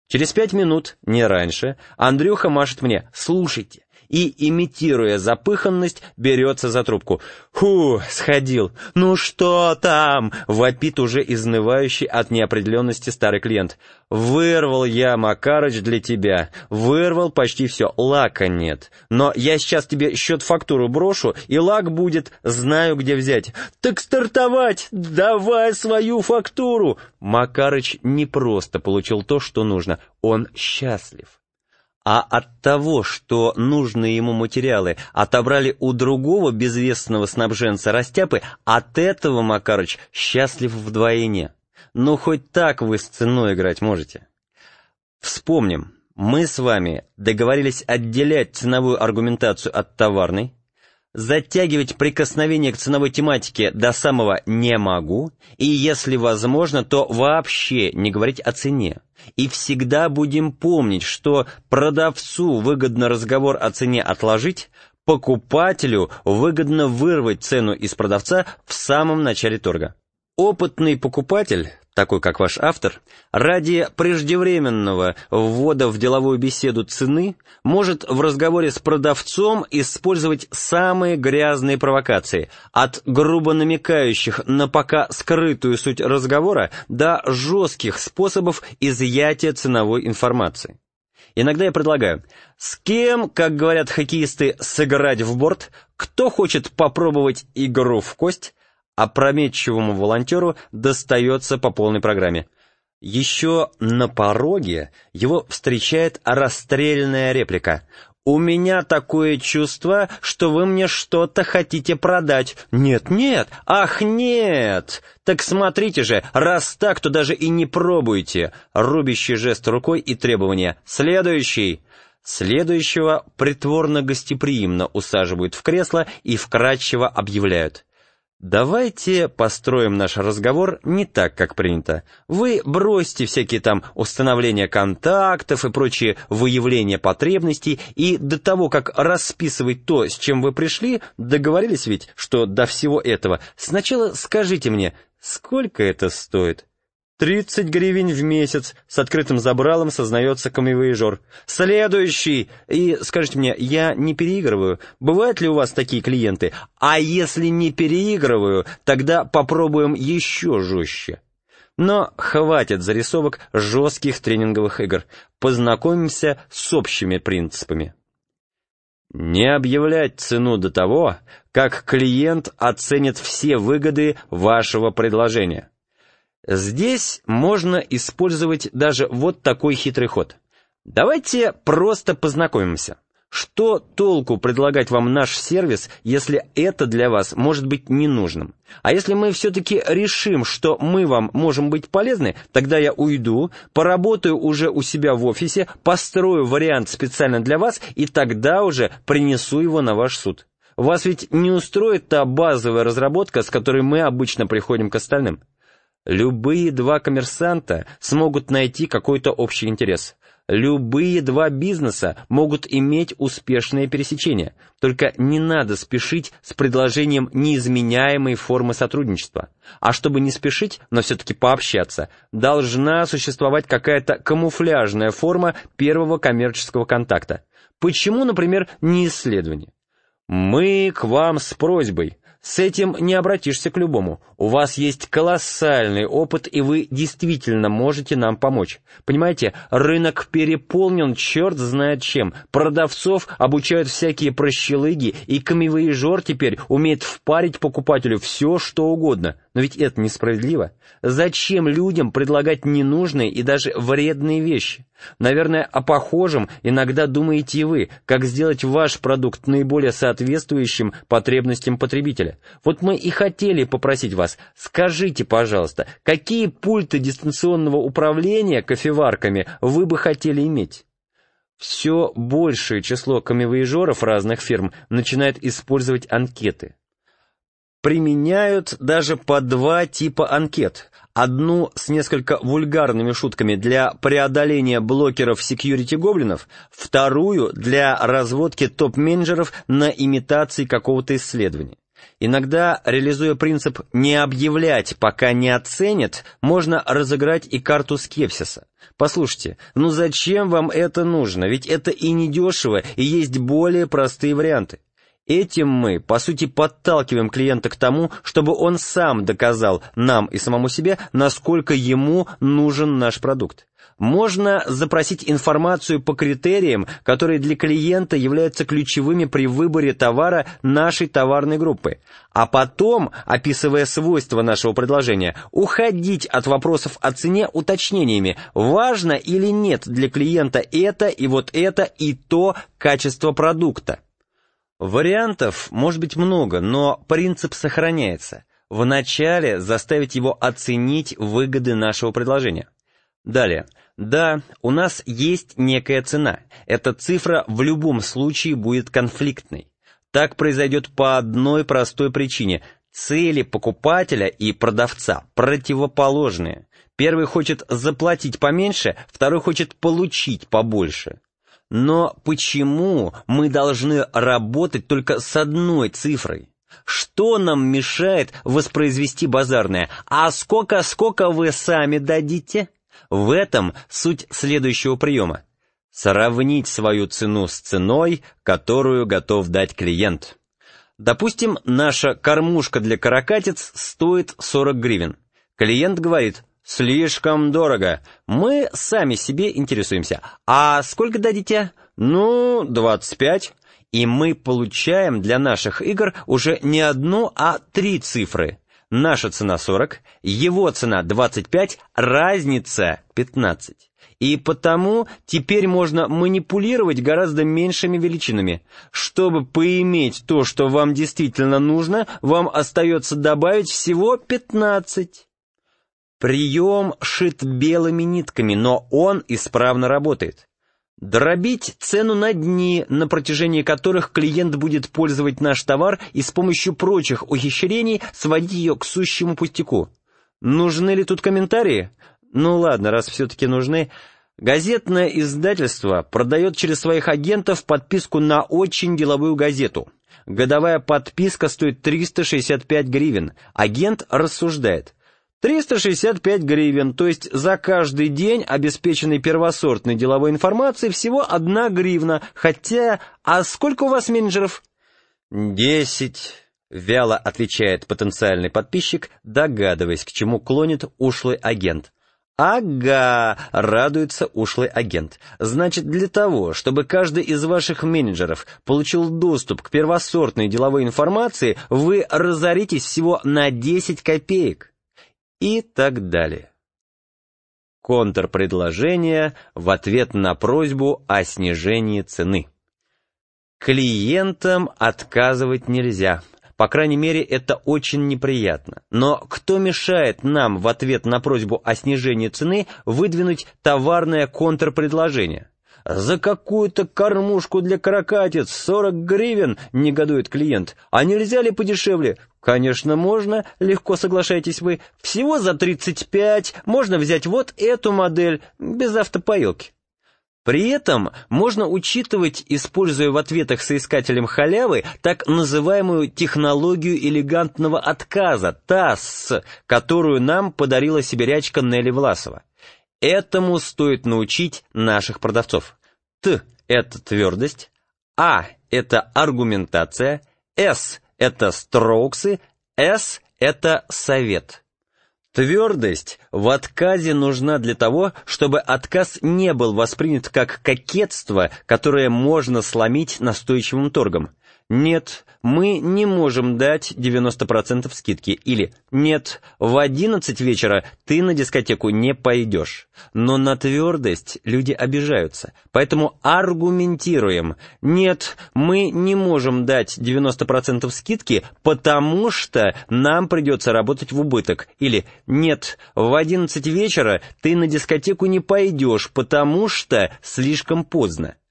Через 5 минут, не раньше, Андрюха машет мне: «Слушайте», и, имитируя запыханность, берется за трубку. «Фу, сходил. Ну что там?» — вопит уже изнывающий от неопределенности старый клиент. «Вырвал я, Макарыч, для тебя. Вырвал почти все. Лака нет. Но я сейчас тебе счет-фактуру брошу, и лак будет. Знаю, где взять». «Так стартовать! Давай свою фактуру!» Макарыч не просто получил то, что нужно. Он счастлив. А от того, что нужные ему материалы отобрали у другого безвестного снабженца растяпы, от этого Макарыч счастлив вдвойне. Ну, хоть так вы с ценой играть можете. Вспомним, мы с вами договорились отделять ценовую аргументацию от товарной, затягивать прикосновение к ценовой тематике до самого «не могу», и, если возможно, то вообще не говорить о цене. И всегда будем помнить, что продавцу выгодно разговор о цене отложить, покупателю выгодно вырвать цену из продавца в самом начале торга. Опытный покупатель, такой как ваш автор, ради преждевременного ввода в деловую беседу цены может в разговоре с продавцом использовать самые грязные провокации, от грубо намекающих на пока скрытую суть разговора до жестких способов изъятия ценовой информации. Иногда я предлагаю: с кем, как говорят хоккеисты, сыграть в борт, кто хочет попробовать игру в кость, опрометчивому волонтеру достается по полной программе. Еще на пороге его встречает расстрельная реплика: «У меня такое чувство, что вы мне что-то хотите продать». «Нет, нет, ах, нет! Так смотрите же, раз так, то даже и не пробуйте». Рубящий жест рукой и требование: «Следующий». Следующего притворно-гостеприимно усаживают в кресло и вкратчиво объявляют: «Давайте построим наш разговор не так, как принято. Вы бросьте всякие там установления контактов и прочие выявления потребностей, и до того, как расписывать то, с чем вы пришли, договорились ведь, что до всего этого, сначала скажите мне, сколько это стоит?» 30 гривен в месяц, с открытым забралом сознается камевояжер. «Следующий!» И скажите мне, я не переигрываю. Бывают ли у вас такие клиенты? А если не переигрываю, тогда попробуем еще жестче. Но хватит зарисовок жестких тренинговых игр. Познакомимся с общими принципами. Не объявлять цену до того, как клиент оценит все выгоды вашего предложения. Здесь можно использовать даже вот такой хитрый ход. Давайте просто познакомимся. Что толку предлагать вам наш сервис, если это для вас может быть ненужным? А если мы все-таки решим, что мы вам можем быть полезны, тогда я уйду, поработаю уже у себя в офисе, построю вариант специально для вас, и тогда уже принесу его на ваш суд. Вас ведь не устроит та базовая разработка, с которой мы обычно приходим к остальным. Любые два коммерсанта смогут найти какой-то общий интерес. Любые два бизнеса могут иметь успешное пересечение. Только не надо спешить с предложением неизменяемой формы сотрудничества. А чтобы не спешить, но все-таки пообщаться, должна существовать какая-то камуфляжная форма первого коммерческого контакта. Почему, например, не исследование? «Мы к вам с просьбой». С этим не обратишься к любому. У вас есть колоссальный опыт, и вы действительно можете нам помочь. Понимаете, рынок переполнен черт знает чем. Продавцов обучают всякие прощелыги, и камевояжер теперь умеет впарить покупателю все, что угодно. Но ведь это несправедливо. Зачем людям предлагать ненужные и даже вредные вещи? Наверное, о похожем иногда думаете и вы, как сделать ваш продукт наиболее соответствующим потребностям потребителя. Вот мы и хотели попросить вас, скажите, пожалуйста, какие пульты дистанционного управления кофеварками вы бы хотели иметь? Все большее число камевояжеров разных фирм начинает использовать анкеты. Применяют даже по 2 типа анкет. Одну с несколько вульгарными шутками для преодоления блокеров секьюрити-гоблинов, вторую для разводки топ-менеджеров на имитации какого-то исследования. Иногда, реализуя принцип «не объявлять, пока не оценят», можно разыграть и карту скепсиса. Послушайте, ну зачем вам это нужно? Ведь это и недешево, и есть более простые варианты. Этим мы, по сути, подталкиваем клиента к тому, чтобы он сам доказал нам и самому себе, насколько ему нужен наш продукт. Можно запросить информацию по критериям, которые для клиента являются ключевыми при выборе товара нашей товарной группы, а потом, описывая свойства нашего предложения, уходить от вопросов о цене уточнениями, важно или нет для клиента это и вот это и то качество продукта. Вариантов может быть много, но принцип сохраняется. Вначале заставить его оценить выгоды нашего предложения. Далее. Да, у нас есть некая цена. Эта цифра в любом случае будет конфликтной. Так произойдет по одной простой причине. Цели покупателя и продавца противоположные. Первый хочет заплатить поменьше, второй хочет получить побольше. Но почему мы должны работать только с одной цифрой? Что нам мешает воспроизвести базарное? А сколько вы сами дадите? В этом суть следующего приема. Сравнить свою цену с ценой, которую готов дать клиент. Допустим, наша кормушка для каракатиц стоит 40 гривен. Клиент говорит: «Слишком дорого». Мы сами себе интересуемся. «А сколько дадите?» «Ну, 25». И мы получаем для наших игр уже не одну, а 3 цифры. Наша цена 40, его цена 25, разница 15. И потому теперь можно манипулировать гораздо меньшими величинами. Чтобы поиметь то, что вам действительно нужно, вам остается добавить всего 15. Прием шит белыми нитками, но он исправно работает. Дробить цену на дни, на протяжении которых клиент будет пользовать наш товар, и с помощью прочих ухищрений сводить ее к сущему пустяку. Нужны ли тут комментарии? Ну ладно, раз все-таки нужны. Газетное издательство продает через своих агентов подписку на очень деловую газету. Годовая подписка стоит 365 гривен. Агент рассуждает: 365 гривен, то есть за каждый день, обеспеченный первосортной деловой информацией, всего 1 гривна. Хотя, а сколько у вас менеджеров? 10, вяло отвечает потенциальный подписчик, догадываясь, к чему клонит ушлый агент. Ага, радуется ушлый агент. Значит, для того, чтобы каждый из ваших менеджеров получил доступ к первосортной деловой информации, вы разоритесь всего на 10 копеек. И так далее. Контрпредложение в ответ на просьбу о снижении цены. Клиентам отказывать нельзя. По крайней мере, это очень неприятно. Но кто мешает нам в ответ на просьбу о снижении цены выдвинуть товарное контрпредложение? «За какую-то кормушку для каракатиц 40 гривен», — негодует клиент. «А нельзя ли подешевле?» «Конечно, можно», — легко соглашаетесь вы. «Всего за 35, можно взять вот эту модель, без автопоилки». При этом можно учитывать, используя в ответах соискателям халявы, так называемую технологию элегантного отказа, ТАСС, которую нам подарила сибирячка Нелли Власова. Этому стоит научить наших продавцов. Т – это твердость, А – это аргументация, С – это строуксы, С – это совет. Твердость в отказе нужна для того, чтобы отказ не был воспринят как кокетство, которое можно сломить настойчивым торгом. «Нет, мы не можем дать 90% скидки» или «Нет, в 11 вечера ты на дискотеку не пойдешь». Но на твердость люди обижаются, поэтому аргументируем. «Нет, мы не можем дать 90% скидки, потому что нам придется работать в убыток» или «Нет, в 11 вечера ты на дискотеку не пойдешь, потому что слишком поздно».